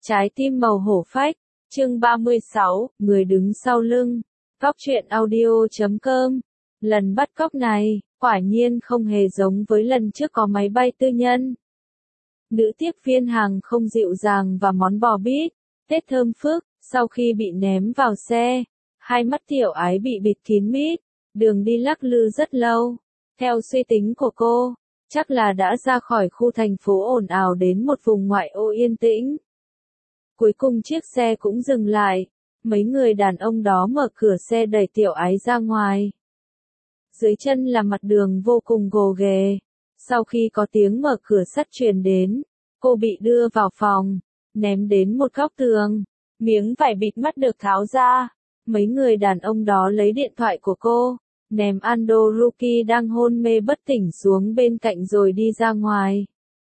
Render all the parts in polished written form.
Trái tim màu hổ phách, chương 36, người đứng sau lưng. Góc truyện audio.com. Lần bắt cóc này, quả nhiên không hề giống với lần trước có máy bay tư nhân. Nữ tiếp viên hàng không dịu dàng và món bò bít, tết thơm phức, sau khi bị ném vào xe, hai mắt Tiểu Ái bị bịt kín mít, đường đi lắc lư rất lâu. Theo suy tính của cô, chắc là đã ra khỏi khu thành phố ồn ào đến một vùng ngoại ô yên tĩnh. Cuối cùng chiếc xe cũng dừng lại, mấy người đàn ông đó mở cửa xe đẩy Tiểu Ái ra ngoài. Dưới chân là mặt đường vô cùng gồ ghề. Sau khi có tiếng mở cửa sắt truyền đến, cô bị đưa vào phòng, ném đến một góc tường, miếng vải bịt mắt được tháo ra. Mấy người đàn ông đó lấy điện thoại của cô, ném Andoruki đang hôn mê bất tỉnh xuống bên cạnh rồi đi ra ngoài.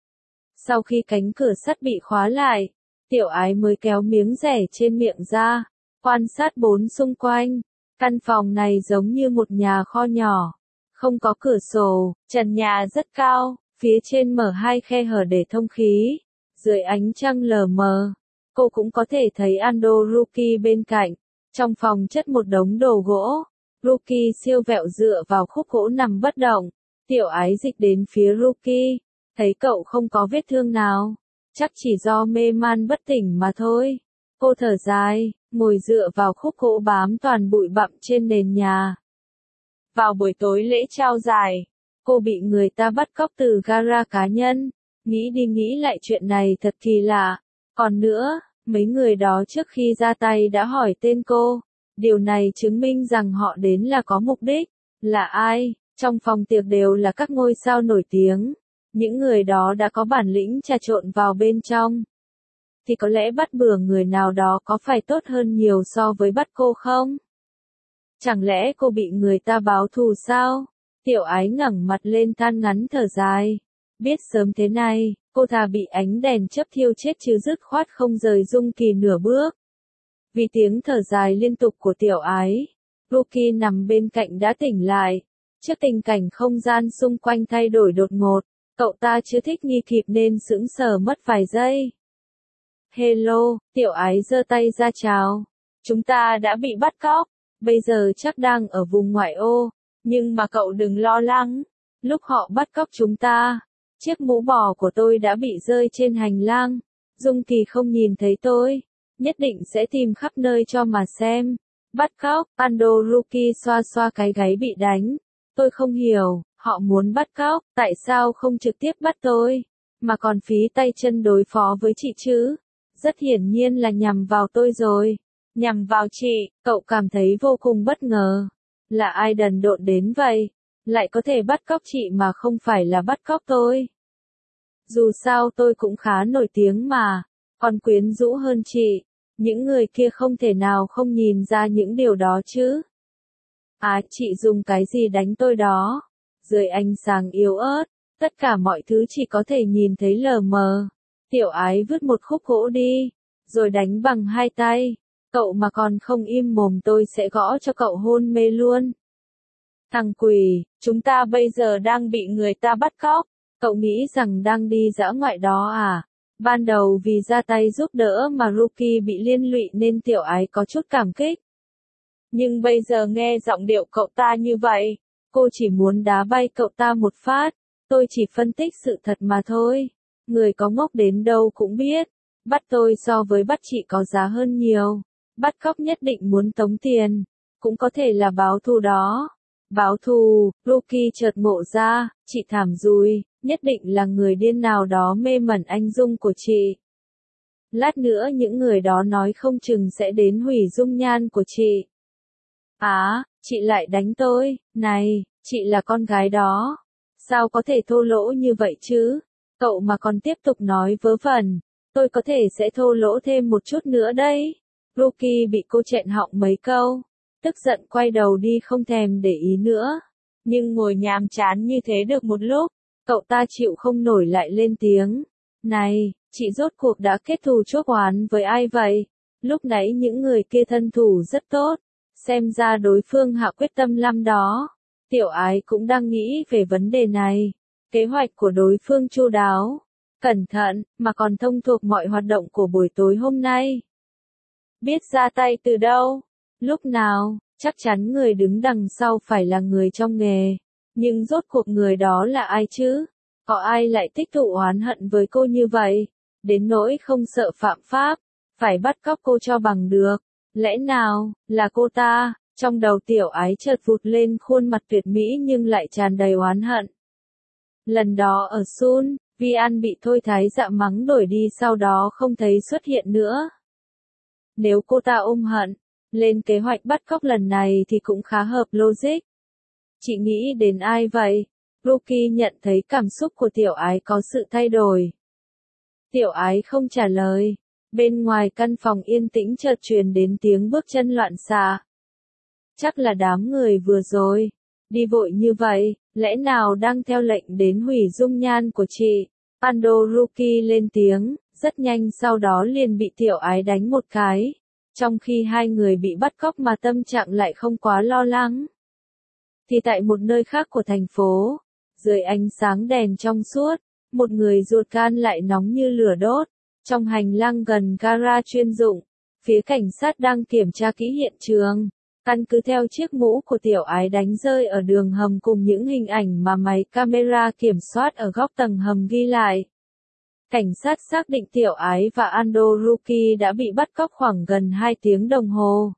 Sau khi cánh cửa sắt bị khóa lại, Tiểu Ái mới kéo miếng rẻ trên miệng ra, quan sát bốn xung quanh. Căn phòng này giống như một nhà kho nhỏ, không có cửa sổ, trần nhà rất cao, phía trên mở hai khe hở để thông khí. Dưới ánh trăng lờ mờ, cô cũng có thể thấy Andoruki bên cạnh. Trong phòng chất một đống đồ gỗ, Ruki siêu vẹo dựa vào khúc gỗ nằm bất động. Tiểu Ái dịch đến phía Ruki, thấy cậu không có vết thương nào, chắc chỉ do mê man bất tỉnh mà thôi. Cô thở dài, ngồi dựa vào khúc gỗ bám toàn bụi bặm trên nền nhà. Vào buổi tối lễ trao giải, cô bị người ta bắt cóc từ gara cá nhân. Nghĩ đi nghĩ lại chuyện này thật kỳ lạ. Còn nữa, mấy người đó trước khi ra tay đã hỏi tên cô. Điều này chứng minh rằng họ đến là có mục đích. Là ai? Trong phòng tiệc đều là các ngôi sao nổi tiếng. Những người đó đã có bản lĩnh trà trộn vào bên trong. Thì có lẽ bắt bừa người nào đó có phải tốt hơn nhiều so với bắt cô không? Chẳng lẽ cô bị người ta báo thù sao? Tiểu Ái ngẩng mặt lên than ngắn thở dài. Biết sớm thế này, cô thà bị ánh đèn chớp thiêu chết chứ dứt khoát không rời Dung Kỳ nửa bước. Vì tiếng thở dài liên tục của Tiểu Ái, Ruki nằm bên cạnh đã tỉnh lại. Trước tình cảnh không gian xung quanh thay đổi đột ngột, cậu ta chưa thích nghi kịp nên sững sờ mất vài giây. Hello, Tiểu Ái giơ tay ra chào. Chúng ta đã bị bắt cóc, bây giờ chắc đang ở vùng ngoại ô, nhưng mà cậu đừng lo lắng. Lúc họ bắt cóc chúng ta, chiếc mũ bò của tôi đã bị rơi trên hành lang. Dung Kỳ không nhìn thấy tôi, nhất định sẽ tìm khắp nơi cho mà xem. Bắt cóc, Andoruki xoa xoa cái gáy bị đánh. Tôi không hiểu, họ muốn bắt cóc, tại sao không trực tiếp bắt tôi, mà còn phí tay chân đối phó với chị chứ? Rất hiển nhiên là nhằm vào tôi rồi. Nhằm vào chị, cậu cảm thấy vô cùng bất ngờ. Là ai đần độn đến vậy? Lại có thể bắt cóc chị mà không phải là bắt cóc tôi. Dù sao tôi cũng khá nổi tiếng mà, còn quyến rũ hơn chị. Những người kia không thể nào không nhìn ra những điều đó chứ. À, chị dùng cái gì đánh tôi đó? Dưới ánh sáng yếu ớt, tất cả mọi thứ chỉ có thể nhìn thấy lờ mờ. Tiểu Ái vứt một khúc gỗ đi, rồi đánh bằng hai tay. Cậu mà còn không im mồm tôi sẽ gõ cho cậu hôn mê luôn. Thằng quỷ, chúng ta bây giờ đang bị người ta bắt cóc. Cậu nghĩ rằng đang đi dã ngoại đó à? Ban đầu vì ra tay giúp đỡ mà Ruki bị liên lụy nên Tiểu Ái có chút cảm kích. Nhưng bây giờ nghe giọng điệu cậu ta như vậy, cô chỉ muốn đá bay cậu ta một phát. Tôi chỉ phân tích sự thật mà thôi. Người có ngốc đến đâu cũng biết, bắt tôi so với bắt chị có giá hơn nhiều. Bắt cóc nhất định muốn tống tiền, cũng có thể là báo thù đó. Báo thù, Ruki chợt ngộ ra, chị thảm rồi, nhất định là người điên nào đó mê mẩn anh dung của chị. Lát nữa những người đó nói không chừng sẽ đến hủy dung nhan của chị. Á, chị lại đánh tôi, này, chị là con gái đó. Sao có thể thô lỗ như vậy chứ? Cậu mà còn tiếp tục nói vớ vẩn, tôi có thể sẽ thô lỗ thêm một chút nữa đấy. Ruki bị cô chẹn họng mấy câu, tức giận quay đầu đi không thèm để ý nữa. Nhưng ngồi nhàm chán như thế được một lúc, cậu ta chịu không nổi lại lên tiếng. Này, chị rốt cuộc đã kết thù chuốc oán với ai vậy? Lúc nãy những người kia thân thủ rất tốt, xem ra đối phương hạ quyết tâm lắm đó. Tiểu Ái cũng đang nghĩ về vấn đề này. Kế hoạch của đối phương chu đáo, cẩn thận, mà còn thông thuộc mọi hoạt động của buổi tối hôm nay. Biết ra tay từ đâu, lúc nào, chắc chắn người đứng đằng sau phải là người trong nghề. Nhưng rốt cuộc người đó là ai chứ? Có ai lại tích tụ oán hận với cô như vậy? Đến nỗi không sợ phạm pháp, phải bắt cóc cô cho bằng được. Lẽ nào, là cô ta? Trong đầu Tiểu Ái chợt vụt lên khuôn mặt tuyệt mỹ nhưng lại tràn đầy oán hận. Lần đó ở Sun, Vi An bị Thôi Thái Dạ mắng đuổi đi sau đó không thấy xuất hiện nữa. Nếu cô ta ôm hận, lên kế hoạch bắt cóc lần này thì cũng khá hợp logic. Chị nghĩ đến ai vậy? Ruki nhận thấy cảm xúc của Tiểu Ái có sự thay đổi. Tiểu Ái không trả lời. Bên ngoài căn phòng yên tĩnh chợt truyền đến tiếng bước chân loạn xạ. Chắc là đám người vừa rồi. Đi vội như vậy, lẽ nào đang theo lệnh đến hủy dung nhan của chị? Ando Ruki lên tiếng, rất nhanh sau đó liền bị Tiểu Ái đánh một cái. Trong khi hai người bị bắt cóc mà tâm trạng lại không quá lo lắng. Thì tại một nơi khác của thành phố, dưới ánh sáng đèn trong suốt, một người ruột gan lại nóng như lửa đốt. Trong hành lang gần gara chuyên dụng, phía cảnh sát đang kiểm tra kỹ hiện trường. Căn cứ theo chiếc mũ của Tiểu Ái đánh rơi ở đường hầm cùng những hình ảnh mà máy camera kiểm soát ở góc tầng hầm ghi lại. Cảnh sát xác định Tiểu Ái và Ando Ruki đã bị bắt cóc khoảng gần 2 tiếng đồng hồ.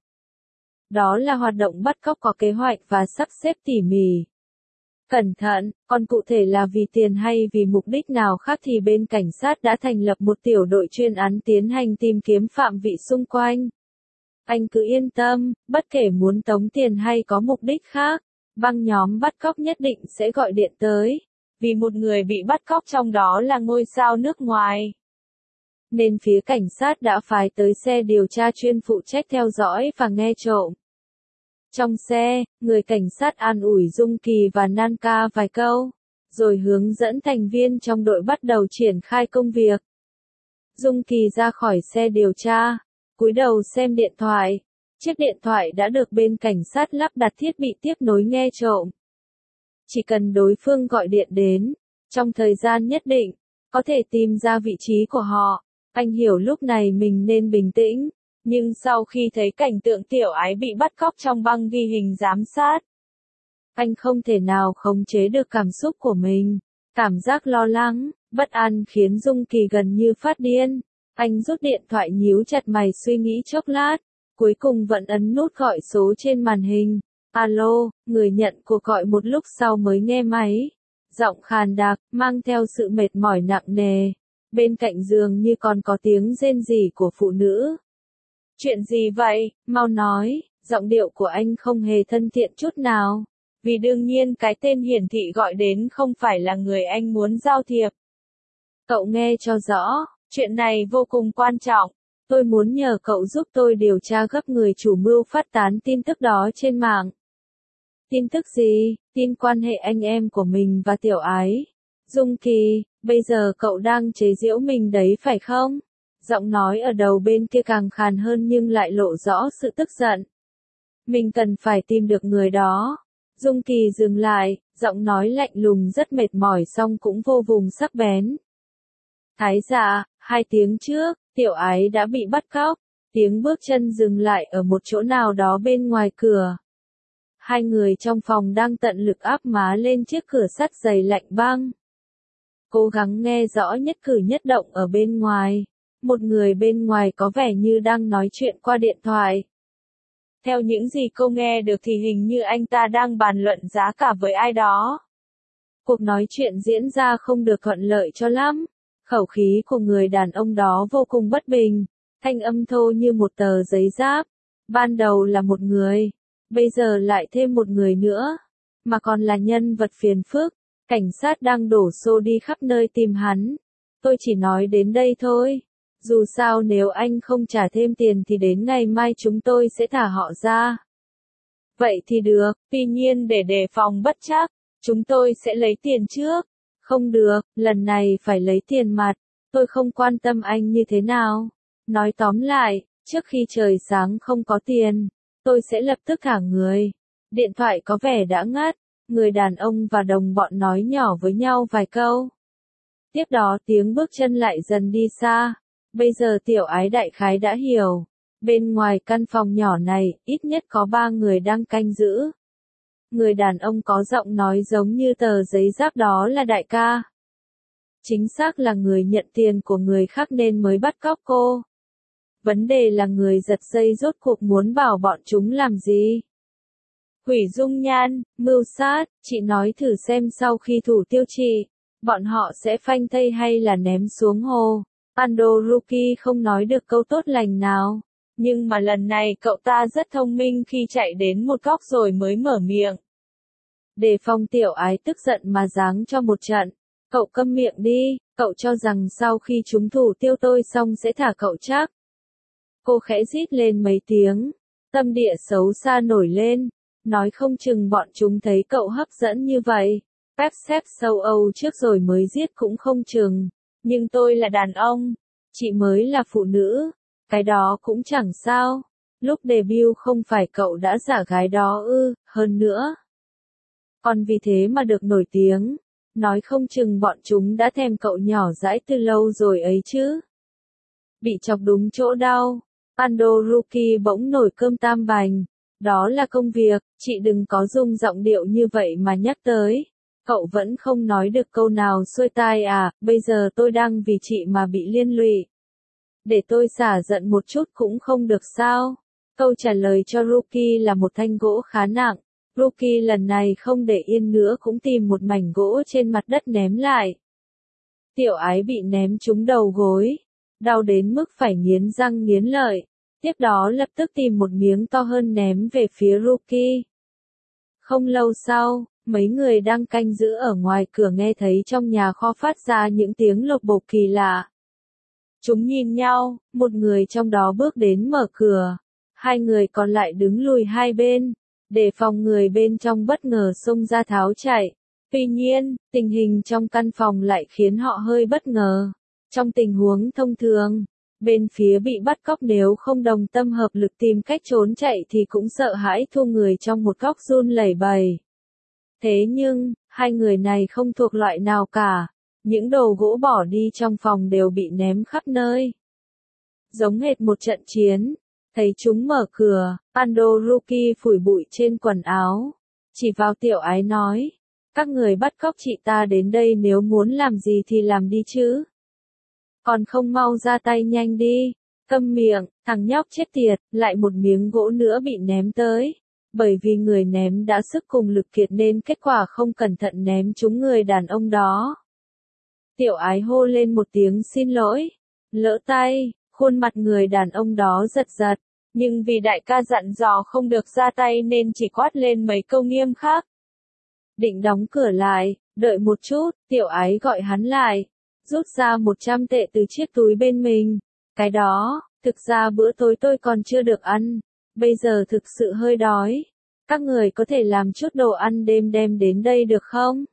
Đó là hoạt động bắt cóc có kế hoạch và sắp xếp tỉ mỉ. Cẩn thận, còn cụ thể là vì tiền hay vì mục đích nào khác thì bên cảnh sát đã thành lập một tiểu đội chuyên án tiến hành tìm kiếm phạm vị xung quanh. Anh cứ yên tâm, bất kể muốn tống tiền hay có mục đích khác, băng nhóm bắt cóc nhất định sẽ gọi điện tới. Vì một người bị bắt cóc trong đó là ngôi sao nước ngoài. Nên phía cảnh sát đã phái tới xe điều tra chuyên phụ trách theo dõi và nghe trộm. Trong xe, người cảnh sát an ủi Dung Kỳ và Nanka vài câu, rồi hướng dẫn thành viên trong đội bắt đầu triển khai công việc. Dung Kỳ ra khỏi xe điều tra, cúi đầu xem điện thoại. Chiếc điện thoại đã được bên cảnh sát lắp đặt thiết bị tiếp nối nghe trộm. Chỉ cần đối phương gọi điện đến, trong thời gian nhất định, có thể tìm ra vị trí của họ. Anh hiểu lúc này mình nên bình tĩnh. Nhưng sau khi thấy cảnh tượng Tiểu Ái bị bắt cóc trong băng ghi hình giám sát, anh không thể nào khống chế được cảm xúc của mình. Cảm giác lo lắng, bất an khiến Dung Kỳ gần như phát điên. Anh rút điện thoại nhíu chặt mày suy nghĩ chốc lát, cuối cùng vẫn ấn nút gọi số trên màn hình. Alo, người nhận cuộc gọi một lúc sau mới nghe máy. Giọng khàn đặc, mang theo sự mệt mỏi nặng nề. Bên cạnh giường như còn có tiếng rên rỉ của phụ nữ. Chuyện gì vậy, mau nói, giọng điệu của anh không hề thân thiện chút nào. Vì đương nhiên cái tên hiển thị gọi đến không phải là người anh muốn giao thiệp. Cậu nghe cho rõ, chuyện này vô cùng quan trọng. Tôi muốn nhờ cậu giúp tôi điều tra gấp người chủ mưu phát tán tin tức đó trên mạng. Tin tức gì? Tin quan hệ anh em của mình và Tiểu Ái. Dung Kỳ, bây giờ cậu đang chế giễu mình đấy phải không? Giọng nói ở đầu bên kia càng khàn hơn nhưng lại lộ rõ sự tức giận. Mình cần phải tìm được người đó. Dung Kỳ dừng lại, giọng nói lạnh lùng rất mệt mỏi song cũng vô cùng sắc bén. Thái dạ, 2 tiếng trước, Tiểu Ái đã bị bắt cóc. Tiếng bước chân dừng lại ở một chỗ nào đó bên ngoài cửa. Hai người trong phòng đang tận lực áp má lên chiếc cửa sắt dày lạnh băng. Cố gắng nghe rõ nhất cử nhất động ở bên ngoài. Một người bên ngoài có vẻ như đang nói chuyện qua điện thoại. Theo những gì cô nghe được thì hình như anh ta đang bàn luận giá cả với ai đó. Cuộc nói chuyện diễn ra không được thuận lợi cho lắm. Khẩu khí của người đàn ông đó vô cùng bất bình. Thanh âm thô như một tờ giấy giáp. Ban đầu là một người. Bây giờ lại thêm một người nữa. Mà còn là nhân vật phiền phức. Cảnh sát đang đổ xô đi khắp nơi tìm hắn. Tôi chỉ nói đến đây thôi. Dù sao nếu anh không trả thêm tiền thì đến ngày mai chúng tôi sẽ thả họ ra. Vậy thì được, tuy nhiên để đề phòng bất trắc, chúng tôi sẽ lấy tiền trước. Không được, lần này phải lấy tiền mặt. Tôi không quan tâm anh như thế nào. Nói tóm lại, trước khi trời sáng không có tiền, tôi sẽ lập tức thả người. Điện thoại có vẻ đã ngắt. Người đàn ông và đồng bọn nói nhỏ với nhau vài câu. Tiếp đó tiếng bước chân lại dần đi xa. Bây giờ tiểu ái đại khái đã hiểu. Bên ngoài căn phòng nhỏ này, ít nhất có 3 người đang canh giữ. Người đàn ông có giọng nói giống như tờ giấy giáp đó là đại ca. Chính xác là người nhận tiền của người khác nên mới bắt cóc cô. Vấn đề là người giật dây rốt cuộc muốn bảo bọn chúng làm gì? Hủy dung nhan, mưu sát, chị nói thử xem sau khi thủ tiêu chị, bọn họ sẽ phanh thây hay là ném xuống hồ. Andoruki không nói được câu tốt lành nào. Nhưng mà lần này cậu ta rất thông minh khi chạy đến một góc rồi mới mở miệng. Đề phòng tiểu ái tức giận mà giáng cho một trận. Cậu câm miệng đi, cậu cho rằng sau khi chúng thủ tiêu tôi xong sẽ thả cậu chắc. Cô khẽ rít lên mấy tiếng. Tâm địa xấu xa nổi lên. Nói không chừng bọn chúng thấy cậu hấp dẫn như vậy. Pep xếp sâu Âu trước rồi mới giết cũng không chừng. Nhưng tôi là đàn ông. Chị mới là phụ nữ. Cái đó cũng chẳng sao. Lúc debut không phải cậu đã giả gái đó ư, hơn nữa. Còn vì thế mà được nổi tiếng. Nói không chừng bọn chúng đã thèm cậu nhỏ dãi từ lâu rồi ấy chứ. Bị chọc đúng chỗ đau. Andoruki bỗng nổi cơm tam bành. Đó là công việc, chị đừng có dùng giọng điệu như vậy mà nhắc tới. Cậu vẫn không nói được câu nào xuôi tai à, bây giờ tôi đang vì chị mà bị liên lụy. Để tôi xả giận một chút cũng không được sao. Câu trả lời cho Ruki là một thanh gỗ khá nặng. Ruki lần này không để yên nữa cũng tìm một mảnh gỗ trên mặt đất ném lại. Tiểu ái bị ném trúng đầu gối. Đau đến mức phải nghiến răng nghiến lợi. Tiếp đó lập tức tìm một miếng to hơn ném về phía Ruki. Không lâu sau, mấy người đang canh giữ ở ngoài cửa nghe thấy trong nhà kho phát ra những tiếng lộc bộc kỳ lạ. Chúng nhìn nhau, một người trong đó bước đến mở cửa. 2 người còn lại đứng lùi hai bên, để phòng người bên trong bất ngờ xông ra tháo chạy. Tuy nhiên, tình hình trong căn phòng lại khiến họ hơi bất ngờ. Trong tình huống thông thường, bên phía bị bắt cóc nếu không đồng tâm hợp lực tìm cách trốn chạy thì cũng sợ hãi thua người trong một góc run lẩy bẩy. Thế nhưng, 2 người này không thuộc loại nào cả. Những đồ gỗ bỏ đi trong phòng đều bị ném khắp nơi. Giống hệt một trận chiến. Thấy chúng mở cửa, Andoruki phủi bụi trên quần áo. Chỉ vào tiểu ái nói. Các người bắt cóc chị ta đến đây nếu muốn làm gì thì làm đi chứ. Còn không mau ra tay nhanh đi. Câm miệng, thằng nhóc chết tiệt, lại một miếng gỗ nữa bị ném tới. Bởi vì người ném đã sức cùng lực kiệt nên kết quả không cẩn thận ném trúng người đàn ông đó. Tiểu ái hô lên một tiếng xin lỗi. Lỡ tay, khuôn mặt người đàn ông đó giật giật. Nhưng vì đại ca dặn dò không được ra tay nên chỉ quát lên mấy câu nghiêm khắc. Định đóng cửa lại, đợi một chút, tiểu ái gọi hắn lại. Rút ra 100 tệ từ chiếc túi bên mình. Cái đó, thực ra bữa tối tôi còn chưa được ăn. Bây giờ thực sự hơi đói. Các người có thể làm chút đồ ăn đêm đem đến đây được không?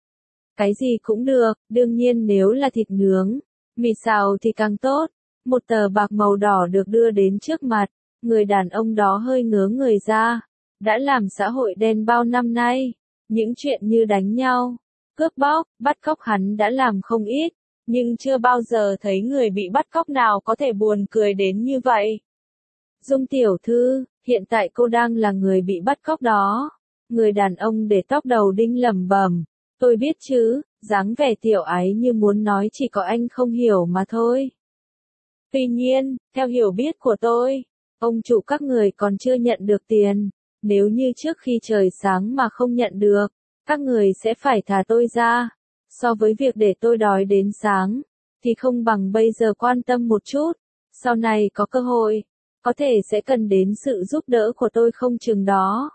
Cái gì cũng được, đương nhiên nếu là thịt nướng, mì xào thì càng tốt. Một tờ bạc màu đỏ được đưa đến trước mặt. Người đàn ông đó hơi ngớ người ra. Đã làm xã hội đen bao năm nay. Những chuyện như đánh nhau, cướp bóc, bắt cóc hắn đã làm không ít. Nhưng chưa bao giờ thấy người bị bắt cóc nào có thể buồn cười đến như vậy. Dung tiểu thư, hiện tại cô đang là người bị bắt cóc đó. Người đàn ông để tóc đầu đinh lẩm bẩm. Tôi biết chứ, dáng vẻ tiểu ái như muốn nói chỉ có anh không hiểu mà thôi. Tuy nhiên, theo hiểu biết của tôi, ông chủ các người còn chưa nhận được tiền. Nếu như trước khi trời sáng mà không nhận được, các người sẽ phải thả tôi ra. So với việc để tôi đói đến sáng, thì không bằng bây giờ quan tâm một chút. Sau này có cơ hội, có thể sẽ cần đến sự giúp đỡ của tôi không chừng đó.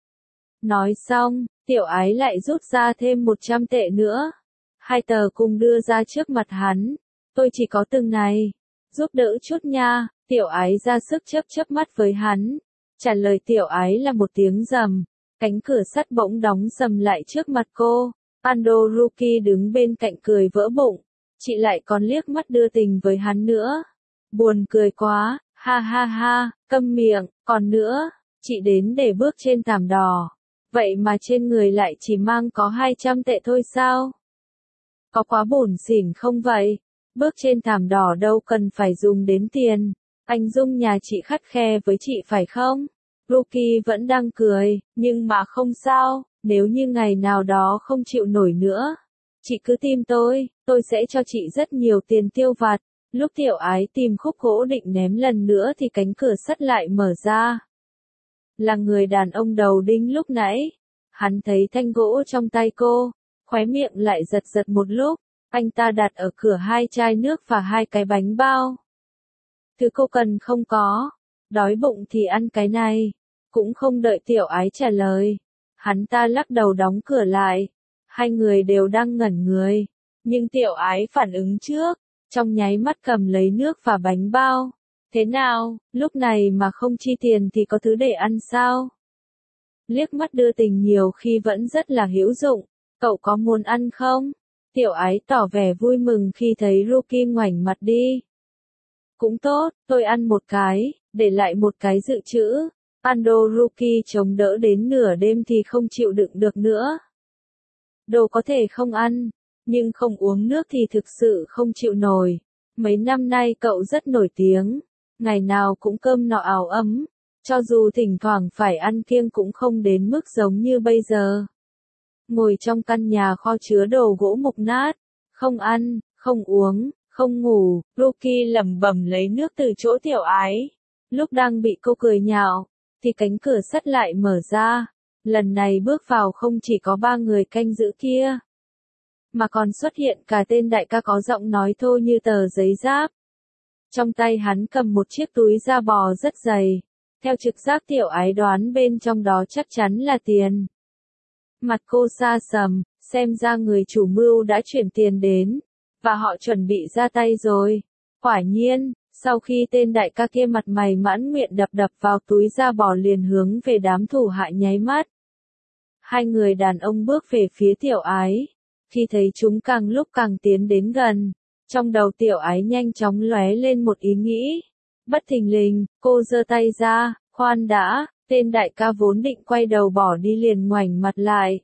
Nói xong, tiểu ái lại rút ra thêm 100 tệ nữa. 2 tờ cùng đưa ra trước mặt hắn. Tôi chỉ có từng này. Giúp đỡ chút nha, tiểu ái ra sức chớp mắt với hắn. Trả lời tiểu ái là một tiếng rầm. Cánh cửa sắt bỗng đóng sầm lại trước mặt cô. Andoruki đứng bên cạnh cười vỡ bụng. Chị lại còn liếc mắt đưa tình với hắn nữa. Buồn cười quá, ha ha ha, câm miệng, còn nữa, chị đến để bước trên thảm đỏ. Vậy mà trên người lại chỉ mang có 200 tệ thôi sao? có quá bủn xỉn không vậy? Bước trên thảm đỏ đâu cần phải dùng đến tiền. Anh Dung nhà chị khắt khe với chị phải không? Ruki vẫn đang cười, nhưng mà không sao, nếu như ngày nào đó không chịu nổi nữa. Chị cứ tìm tôi sẽ cho chị rất nhiều tiền tiêu vặt. Lúc Tiểu Ái tìm khúc gỗ định ném lần nữa thì cánh cửa sắt lại mở ra. Là người đàn ông đầu đinh lúc nãy. Hắn thấy thanh gỗ trong tay cô, khóe miệng lại giật giật một lúc. Anh ta đặt ở cửa 2 chai nước và 2 cái bánh bao. Thứ cô cần không có, đói bụng thì ăn cái này. Cũng không đợi Tiểu Ái trả lời. Hắn ta lắc đầu đóng cửa lại. Hai người đều đang ngẩn người. Nhưng Tiểu Ái phản ứng trước, trong nháy mắt cầm lấy nước và bánh bao. Thế nào, lúc này mà không chi tiền thì có thứ để ăn sao? Liếc mắt đưa tình nhiều khi vẫn rất là hữu dụng. Cậu có muốn ăn không? Tiểu Ái tỏ vẻ vui mừng khi thấy Ruki ngoảnh mặt đi. Cũng tốt, tôi ăn một cái, để lại một cái dự trữ. Ando Ruki chống đỡ đến nửa đêm thì không chịu đựng được nữa. Đồ có thể không ăn, nhưng không uống nước thì thực sự không chịu nổi. Mấy năm nay cậu rất nổi tiếng, ngày nào cũng cơm nọ áo ấm, cho dù thỉnh thoảng phải ăn kiêng cũng không đến mức giống như bây giờ. Ngồi trong căn nhà kho chứa đồ gỗ mục nát, không ăn, không uống, không ngủ, Ruki lẩm bẩm lấy nước từ chỗ Tiểu Ái. Lúc đang bị cô cười nhạo, thì cánh cửa sắt lại mở ra. Lần này bước vào không chỉ có 3 người canh giữ kia, mà còn xuất hiện cả tên đại ca có giọng nói thô như tờ giấy giáp. Trong tay hắn cầm một chiếc túi da bò rất dày. Theo trực giác Tiểu Ái đoán bên trong đó chắc chắn là tiền. Mặt cô sa sầm, xem ra người chủ mưu đã chuyển tiền đến, và họ chuẩn bị ra tay rồi. Quả nhiên, sau khi tên đại ca kia mặt mày mãn nguyện đập đập vào túi da bò liền hướng về đám thủ hạ nháy mắt. Hai người đàn ông bước về phía Tiểu Ái. Khi thấy chúng càng lúc càng tiến đến gần, trong đầu Tiểu Ái nhanh chóng lóe lên một ý nghĩ. Bất thình lình, cô giơ tay ra, khoan đã, tên đại ca vốn định quay đầu bỏ đi liền ngoảnh mặt lại.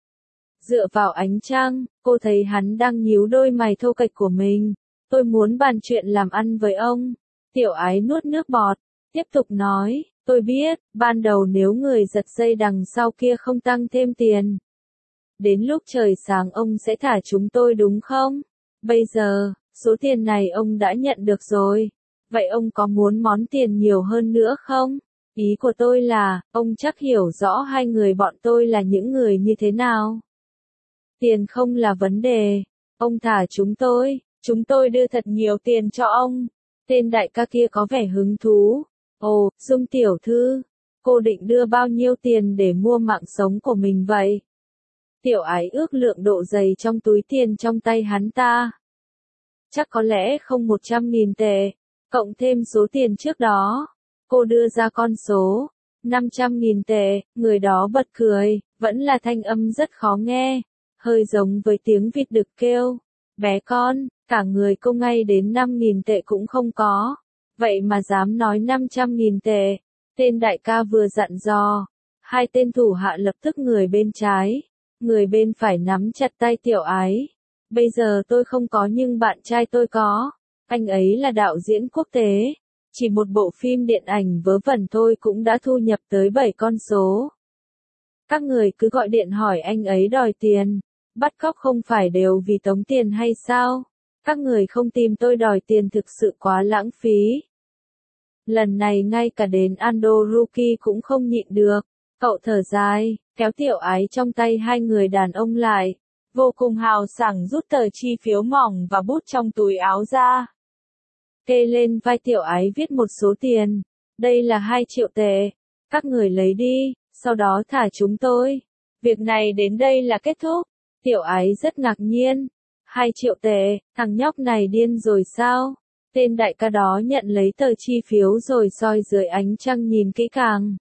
Dựa vào ánh trăng, cô thấy hắn đang nhíu đôi mày thô kệch của mình. Tôi muốn bàn chuyện làm ăn với ông. Tiểu Ái nuốt nước bọt, tiếp tục nói, tôi biết, ban đầu nếu người giật dây đằng sau kia không tăng thêm tiền. Đến lúc trời sáng ông sẽ thả chúng tôi đúng không? Bây giờ, số tiền này ông đã nhận được rồi. Vậy ông có muốn món tiền nhiều hơn nữa không? Ý của tôi là, ông chắc hiểu rõ hai người bọn tôi là những người như thế nào. Tiền không là vấn đề. Ông thả chúng tôi đưa thật nhiều tiền cho ông. Tên đại ca kia có vẻ hứng thú. Ồ, Dung tiểu thư, cô định đưa bao nhiêu tiền để mua mạng sống của mình vậy? Tiểu Ái ước lượng độ dày trong túi tiền trong tay hắn ta. Chắc có lẽ không 100.000 tệ, cộng thêm số tiền trước đó. Cô đưa ra con số 500.000 tệ, người đó bật cười, vẫn là thanh âm rất khó nghe, hơi giống với tiếng vịt đực kêu. Bé con, cả người cô ngay đến 5.000 tệ cũng không có. Vậy mà dám nói 500.000 tệ. Tên đại ca vừa dặn dò. Hai tên thủ hạ lập tức người bên trái. Người bên phải nắm chặt tay Tiểu Ái. Bây giờ tôi không có nhưng bạn trai tôi có. Anh ấy là đạo diễn quốc tế. Chỉ một bộ phim điện ảnh vớ vẩn thôi cũng đã thu nhập tới 7 con số. Các người cứ gọi điện hỏi anh ấy đòi tiền. Bắt cóc không phải đều vì tống tiền hay sao? Các người không tìm tôi đòi tiền thực sự quá lãng phí. Lần này ngay cả đến Ando Ruki cũng không nhịn được. Cậu thở dài, kéo Tiểu Ái trong tay hai người đàn ông lại. Vô cùng hào sảng rút tờ chi phiếu mỏng và bút trong túi áo ra. Kê lên vai Tiểu Ái viết một số tiền. Đây là 2 triệu tệ. Các người lấy đi, sau đó thả chúng tôi. Việc này đến đây là kết thúc. Tiểu Ái rất ngạc nhiên. 2 triệu tệ, thằng nhóc này điên rồi sao? Tên đại ca đó nhận lấy tờ chi phiếu rồi soi dưới ánh trăng nhìn kỹ càng.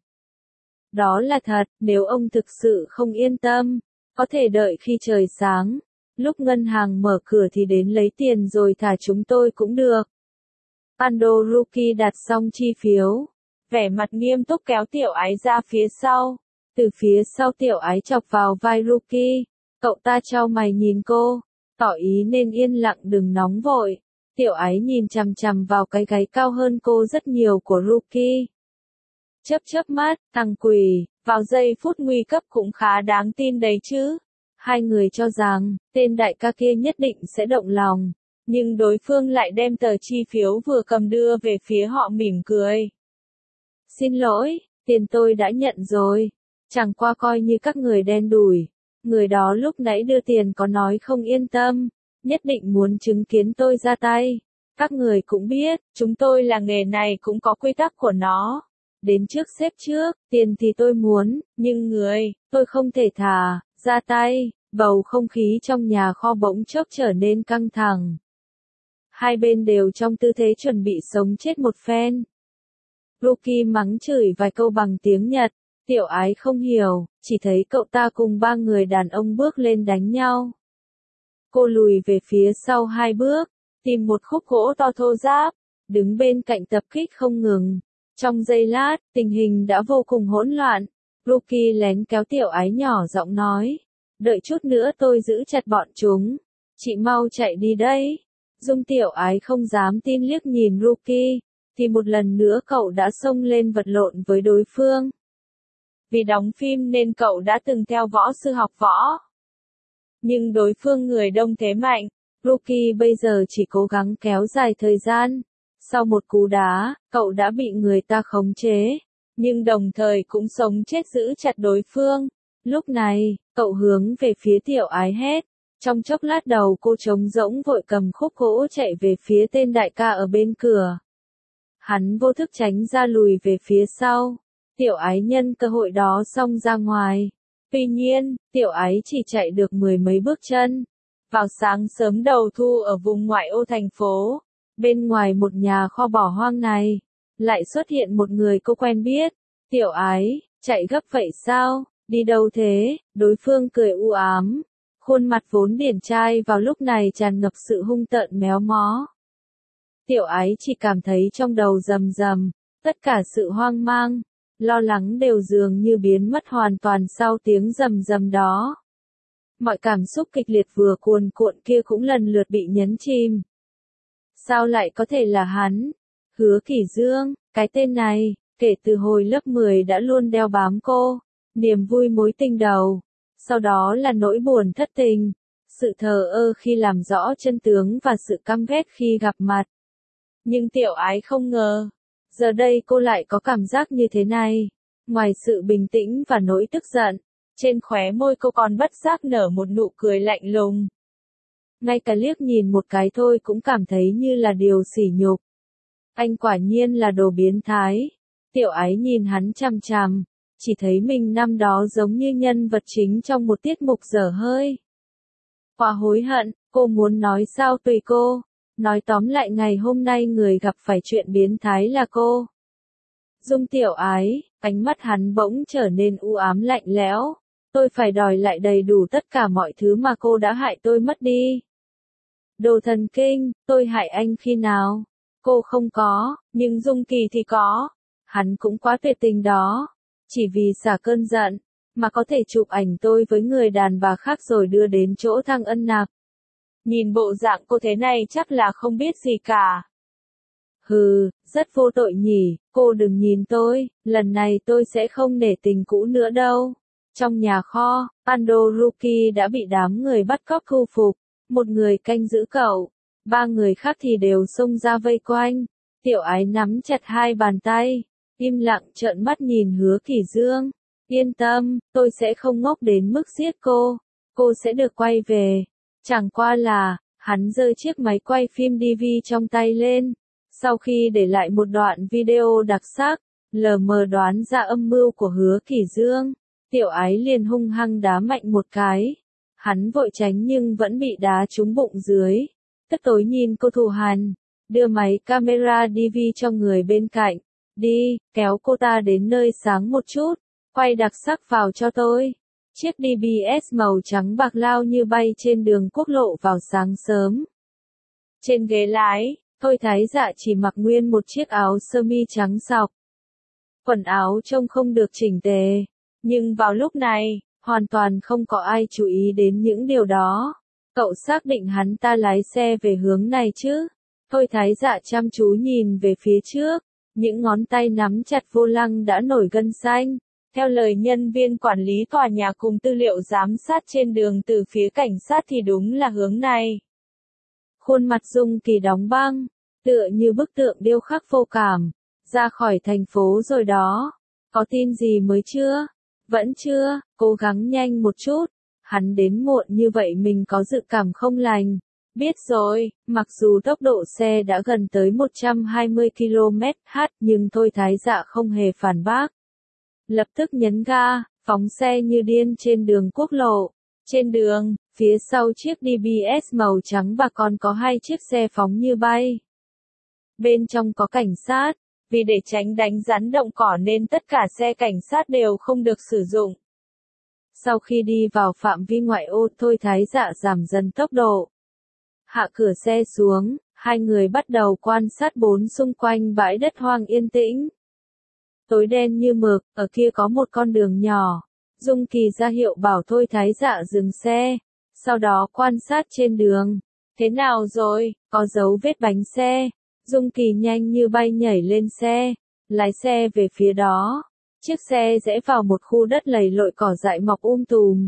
Đó là thật, nếu ông thực sự không yên tâm, có thể đợi khi trời sáng. Lúc ngân hàng mở cửa thì đến lấy tiền rồi thả chúng tôi cũng được. Ando Ruki đặt xong chi phiếu. Vẻ mặt nghiêm túc kéo Tiểu Ái ra phía sau. Từ phía sau Tiểu Ái chọc vào vai Ruki. Cậu ta chau mày nhìn cô. tỏ ý nên yên lặng đừng nóng vội. Tiểu Ái nhìn chằm chằm vào cái gáy cao hơn cô rất nhiều của Ruki. Chớp chớp mắt, thằng quỷ, vào giây phút nguy cấp cũng khá đáng tin đấy chứ. Hai người cho rằng, tên đại ca kia nhất định sẽ động lòng, nhưng đối phương lại đem tờ chi phiếu vừa cầm đưa về phía họ mỉm cười. Xin lỗi, tiền tôi đã nhận rồi, chẳng qua coi như các người đen đủi. Người đó lúc nãy đưa tiền có nói không yên tâm, nhất định muốn chứng kiến tôi ra tay. Các người cũng biết, chúng tôi là nghề này cũng có quy tắc của nó. Đến trước xếp trước, tiền thì tôi muốn, nhưng tôi không thể thả, ra tay. Bầu không khí trong nhà kho bỗng chốc trở nên căng thẳng. Hai bên đều trong tư thế chuẩn bị sống chết một phen. Ruki mắng chửi vài câu bằng tiếng Nhật, Tiểu Ái không hiểu, chỉ thấy cậu ta cùng ba người đàn ông bước lên đánh nhau. Cô lùi về phía sau 2 bước, tìm một khúc gỗ to thô ráp, đứng bên cạnh tập kích không ngừng. Trong giây lát, tình hình đã vô cùng hỗn loạn. Ruki lén kéo Tiểu Ái nhỏ giọng nói, đợi chút nữa tôi giữ chặt bọn chúng. Chị mau chạy đi đây. Dung Tiểu Ái không dám tin liếc nhìn Ruki, thì một lần nữa cậu đã xông lên vật lộn với đối phương. Vì đóng phim nên cậu đã từng theo võ sư học võ. Nhưng đối phương người đông thế mạnh, Ruki bây giờ chỉ cố gắng kéo dài thời gian. Sau một cú đá, cậu đã bị người ta khống chế, nhưng đồng thời cũng sống chết giữ chặt đối phương. Lúc này, cậu hướng về phía Tiểu Ái hét. Trong chốc lát đầu cô trống rỗng vội cầm khúc gỗ chạy về phía tên đại ca ở bên cửa. Hắn vô thức tránh ra lùi về phía sau. Tiểu Ái nhân cơ hội đó xông ra ngoài. Tuy nhiên, Tiểu Ái chỉ chạy được 10 mấy bước chân. Vào sáng sớm đầu thu ở vùng ngoại ô thành phố, bên ngoài một nhà kho bỏ hoang này, lại xuất hiện một người cô quen biết. Tiểu Ái, chạy gấp vậy sao? Đi đâu thế? Đối phương cười u ám. Khuôn mặt vốn điển trai vào lúc này tràn ngập sự hung tợn méo mó. Tiểu Ái chỉ cảm thấy trong đầu rầm rầm, tất cả sự hoang mang, lo lắng đều dường như biến mất hoàn toàn sau tiếng rầm rầm đó. Mọi cảm xúc kịch liệt vừa cuồn cuộn kia cũng lần lượt bị nhấn chìm. Sao lại có thể là hắn? Hứa Kỷ Dương, cái tên này, kể từ hồi lớp 10 đã luôn đeo bám cô. Niềm vui mối tình đầu, sau đó là nỗi buồn thất tình, sự thờ ơ khi làm rõ chân tướng và sự căm ghét khi gặp mặt. Nhưng Tiểu Ái không ngờ, giờ đây cô lại có cảm giác như thế này. Ngoài sự bình tĩnh và nỗi tức giận, trên khóe môi cô còn bất giác nở một nụ cười lạnh lùng. Ngay cả liếc nhìn một cái thôi cũng cảm thấy như là điều sỉ nhục. Anh quả nhiên là đồ biến thái. Tiểu Ái nhìn hắn chằm chằm, chỉ thấy mình năm đó giống như nhân vật chính trong một tiết mục dở hơi. Quá hối hận, cô muốn nói sao tùy cô. Nói tóm lại ngày hôm nay người gặp phải chuyện biến thái là cô. Dung Tiểu Ái, ánh mắt hắn bỗng trở nên u ám lạnh lẽo. Tôi phải đòi lại đầy đủ tất cả mọi thứ mà cô đã hại tôi mất đi. Đồ thần kinh, tôi hại anh khi nào? Cô không có, nhưng Dung Kỳ thì có. Hắn cũng quá tuyệt tình đó. Chỉ vì xả cơn giận, mà có thể chụp ảnh tôi với người đàn bà khác rồi đưa đến chỗ Thăng Ân nạp. Nhìn bộ dạng cô thế này chắc là không biết gì cả. Hừ, rất vô tội nhỉ, cô đừng nhìn tôi, lần này tôi sẽ không nể tình cũ nữa đâu. Trong nhà kho, Pandoruki đã bị đám người bắt cóc thu phục, một người canh giữ cậu, 3 người khác thì đều xông ra vây quanh. Tiểu Ái nắm chặt 2 bàn tay, im lặng trợn mắt nhìn Hứa Kỷ Dương. Yên tâm, tôi sẽ không ngốc đến mức giết cô sẽ được quay về. Chẳng qua là, hắn giơ chiếc máy quay phim DV trong tay lên. Sau khi để lại một đoạn video đặc sắc, lờ mờ đoán ra âm mưu của Hứa Kỷ Dương, Tiểu Ái liền hung hăng đá mạnh một cái. Hắn vội tránh nhưng vẫn bị đá trúng bụng dưới. Tức tối nhìn cô thù hằn, đưa máy camera DV cho người bên cạnh. Đi, kéo cô ta đến nơi sáng một chút, quay đặc sắc vào cho tôi. Chiếc DBS màu trắng bạc lao như bay trên đường quốc lộ vào sáng sớm. Trên ghế lái, Thôi Thái Dạ chỉ mặc nguyên một chiếc áo sơ mi trắng sọc. Quần áo trông không được chỉnh tề, nhưng vào lúc này, hoàn toàn không có ai chú ý đến những điều đó. Cậu xác định hắn ta lái xe về hướng này chứ? Thôi Thái Dạ chăm chú nhìn về phía trước, những ngón tay nắm chặt vô lăng đã nổi gân xanh. Theo lời nhân viên quản lý tòa nhà cùng tư liệu giám sát trên đường từ phía cảnh sát thì đúng là hướng này. Khuôn mặt Dung Kỳ đóng băng, tựa như bức tượng điêu khắc vô cảm. Ra khỏi thành phố rồi đó. Có tin gì mới chưa? Vẫn chưa, cố gắng nhanh một chút. Hắn đến muộn như vậy mình có dự cảm không lành. Biết rồi, mặc dù tốc độ xe đã gần tới 120 km/h nhưng Thôi Thái Dạ không hề phản bác. Lập tức nhấn ga, phóng xe như điên trên đường quốc lộ. Trên đường, phía sau chiếc DBS màu trắng và còn có 2 chiếc xe phóng như bay. Bên trong có cảnh sát, vì để tránh đánh rắn động cỏ nên tất cả xe cảnh sát đều không được sử dụng. Sau khi đi vào phạm vi ngoại ô, Thôi Thái Dạ giảm dần tốc độ. Hạ cửa xe xuống, hai người bắt đầu quan sát bốn xung quanh bãi đất hoang yên tĩnh. Tối đen như mực, ở kia có một con đường nhỏ. Dung Kỳ ra hiệu bảo Thôi Thái Dạ dừng xe, sau đó quan sát trên đường. Thế nào rồi, có dấu vết bánh xe. Dung Kỳ nhanh như bay nhảy lên xe, lái xe về phía đó. Chiếc xe rẽ vào một khu đất lầy lội cỏ dại mọc tùm.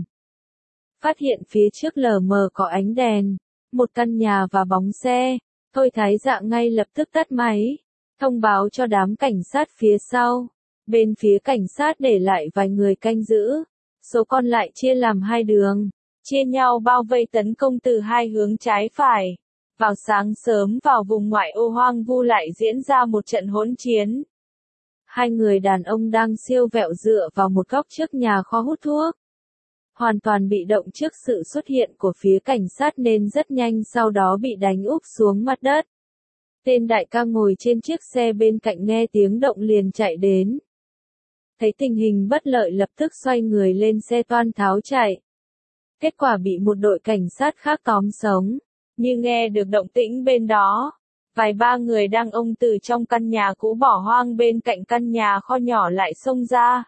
Phát hiện phía trước lờ mờ có ánh đèn, một căn nhà và bóng xe. Thôi Thái Dạ ngay lập tức tắt máy, thông báo cho đám cảnh sát phía sau. Bên phía cảnh sát để lại vài người canh giữ, số còn lại chia làm hai đường, chia nhau bao vây tấn công từ hai hướng trái phải. Vào sáng sớm vào vùng ngoại ô hoang vu lại diễn ra một trận hỗn chiến. Hai người đàn ông đang siêu vẹo dựa vào một góc trước nhà kho hút thuốc. Hoàn toàn bị động trước sự xuất hiện của phía cảnh sát nên rất nhanh sau đó bị đánh úp xuống mặt đất. Tên đại ca ngồi trên chiếc xe bên cạnh nghe tiếng động liền chạy đến. Thấy tình hình bất lợi lập tức xoay người lên xe toan tháo chạy. Kết quả bị một đội cảnh sát khác tóm sống. Như nghe được động tĩnh bên đó, vài ba người đang từ trong căn nhà cũ bỏ hoang bên cạnh căn nhà kho nhỏ lại xông ra.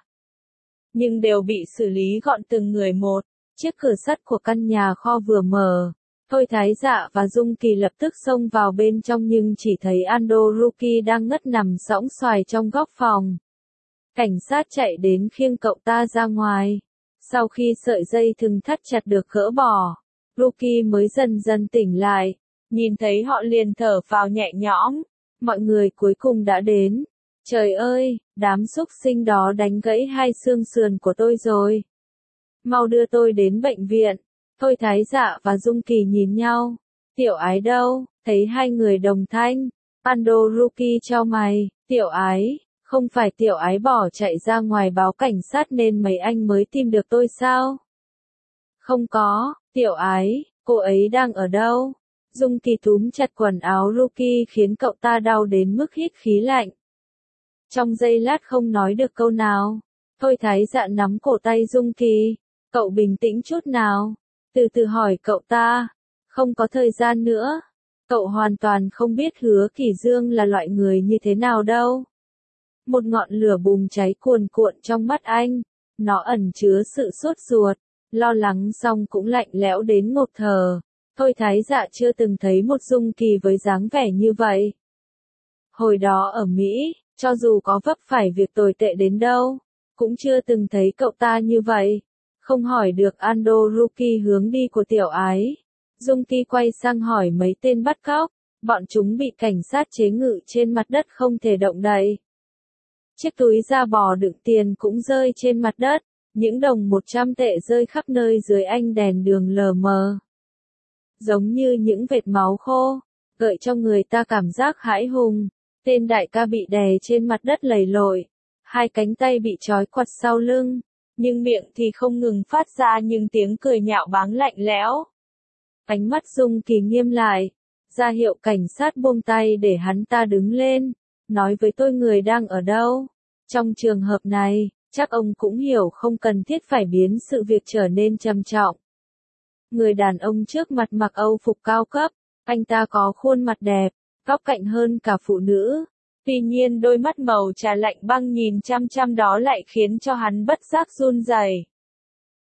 Nhưng đều bị xử lý gọn từng người một. Chiếc cửa sắt của căn nhà kho vừa mở, Thôi Thái Dạ và Dung Kỳ lập tức xông vào bên trong nhưng chỉ thấy Ando Ruki đang ngất nằm sõng xoài trong góc phòng. Cảnh sát chạy đến khiêng cậu ta ra ngoài. Sau khi sợi dây thừng thắt chặt được gỡ bỏ, Ruki mới dần dần tỉnh lại. Nhìn thấy họ liền thở phào nhẹ nhõm. Mọi người cuối cùng đã đến. Trời ơi, đám xúc sinh đó đánh gãy hai xương sườn của tôi rồi. Mau đưa tôi đến bệnh viện. Thôi Thái Dạ và Dung Kỳ nhìn nhau. Tiểu Ái đâu? Thấy hai người đồng thanh. Ando Ruki chau mày. Tiểu Ái, không phải Tiểu Ái bỏ chạy ra ngoài báo cảnh sát nên mấy anh mới tìm được tôi sao? Không có, Tiểu Ái, cô ấy đang ở đâu? Dung Kỳ túm chặt quần áo Ruki khiến cậu ta đau đến mức hít khí lạnh. Trong giây lát không nói được câu nào. Thôi Thái Dạ nắm cổ tay Dung Kỳ. Cậu bình tĩnh chút nào. Từ từ hỏi cậu ta. Không có thời gian nữa. Cậu hoàn toàn không biết Hứa Kỳ Dương là loại người như thế nào đâu. Một ngọn lửa bùng cháy cuồn cuộn trong mắt anh. Nó ẩn chứa sự sốt ruột, lo lắng xong cũng lạnh lẽo đến ngộp thở. Thôi Thái Dạ chưa từng thấy một Dung Kỳ với dáng vẻ như vậy. Hồi đó ở Mỹ, cho dù có vấp phải việc tồi tệ đến đâu, cũng chưa từng thấy cậu ta như vậy. Không hỏi được Ando Ruki hướng đi của Tiểu Ái. Dung Kỳ quay sang hỏi mấy tên bắt cóc. Bọn chúng bị cảnh sát chế ngự trên mặt đất không thể động đậy. Chiếc túi da bò đựng tiền cũng rơi trên mặt đất. Những đồng 100 tệ rơi khắp nơi dưới ánh đèn đường lờ mờ. Giống như những vệt máu khô, gợi cho người ta cảm giác hãi hùng. Tên đại ca bị đè trên mặt đất lầy lội. Hai cánh tay bị trói quặt sau lưng. Nhưng miệng thì không ngừng phát ra những tiếng cười nhạo báng lạnh lẽo. Ánh mắt Dung Kỳ nghiêm lại. Ra hiệu cảnh sát buông tay để hắn ta đứng lên. Nói với tôi người đang ở đâu. Trong trường hợp này, chắc ông cũng hiểu không cần thiết phải biến sự việc trở nên trầm trọng. Người đàn ông trước mặt mặc Âu phục cao cấp. Anh ta có khuôn mặt đẹp, góc cạnh hơn cả phụ nữ. Tuy nhiên đôi mắt màu trà lạnh băng nhìn chăm chăm đó lại khiến cho hắn bất giác run rẩy.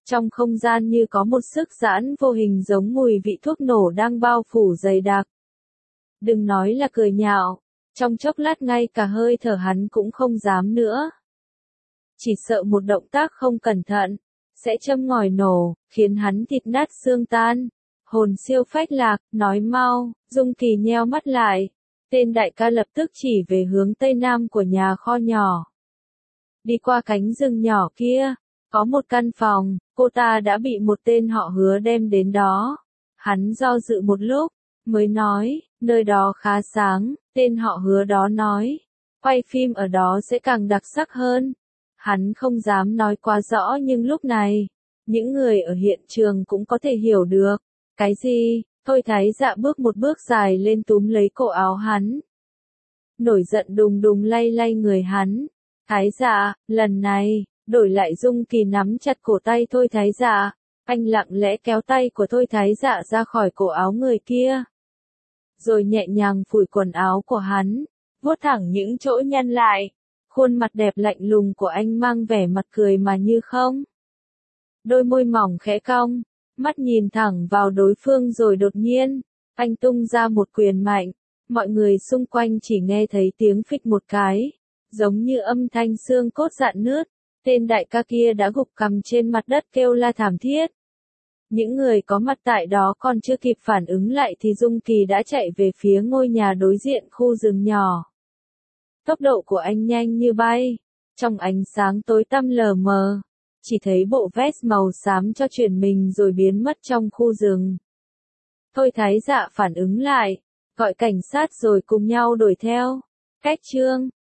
Trong không gian như có một sức giãn vô hình giống mùi vị thuốc nổ đang bao phủ dày đặc. Đừng nói là cười nhạo, trong chốc lát ngay cả hơi thở hắn cũng không dám nữa. Chỉ sợ một động tác không cẩn thận, sẽ châm ngòi nổ, khiến hắn thịt nát xương tan. Hồn siêu phách lạc, nói mau, Dung Kỳ nheo mắt lại. Tên đại ca lập tức chỉ về hướng tây nam của nhà kho nhỏ. Đi qua cánh rừng nhỏ kia, có một căn phòng, cô ta đã bị một tên họ Hứa đem đến đó. Hắn do dự một lúc, mới nói, nơi đó khá sáng, tên họ Hứa đó nói. Quay phim ở đó sẽ càng đặc sắc hơn. Hắn không dám nói quá rõ nhưng lúc này, những người ở hiện trường cũng có thể hiểu được. Cái gì? Thôi Thái Dạ bước một bước dài lên túm lấy cổ áo hắn. Nổi giận đùng đùng lay lay người hắn. Thái Dạ, lần này, đổi lại Dung Kỳ nắm chặt cổ tay Thôi Thái Dạ. Anh lặng lẽ kéo tay của Thôi Thái Dạ ra khỏi cổ áo người kia. Rồi nhẹ nhàng phủi quần áo của hắn, vuốt thẳng những chỗ nhăn lại. Khuôn mặt đẹp lạnh lùng của anh mang vẻ mặt cười mà như không. Đôi môi mỏng khẽ cong, mắt nhìn thẳng vào đối phương rồi đột nhiên, anh tung ra một quyền mạnh. Mọi người xung quanh chỉ nghe thấy tiếng phịch một cái, giống như âm thanh xương cốt rạn nứt. Tên đại ca kia đã gục cằm trên mặt đất kêu la thảm thiết. Những người có mặt tại đó còn chưa kịp phản ứng lại thì Dung Kỳ đã chạy về phía ngôi nhà đối diện khu rừng nhỏ. Tốc độ của anh nhanh như bay, trong ánh sáng tối tăm lờ mờ, chỉ thấy bộ vest màu xám cho chuyển mình rồi biến mất trong khu rừng. Thôi Thái Dạ phản ứng lại, gọi cảnh sát rồi cùng nhau đuổi theo. Cách chương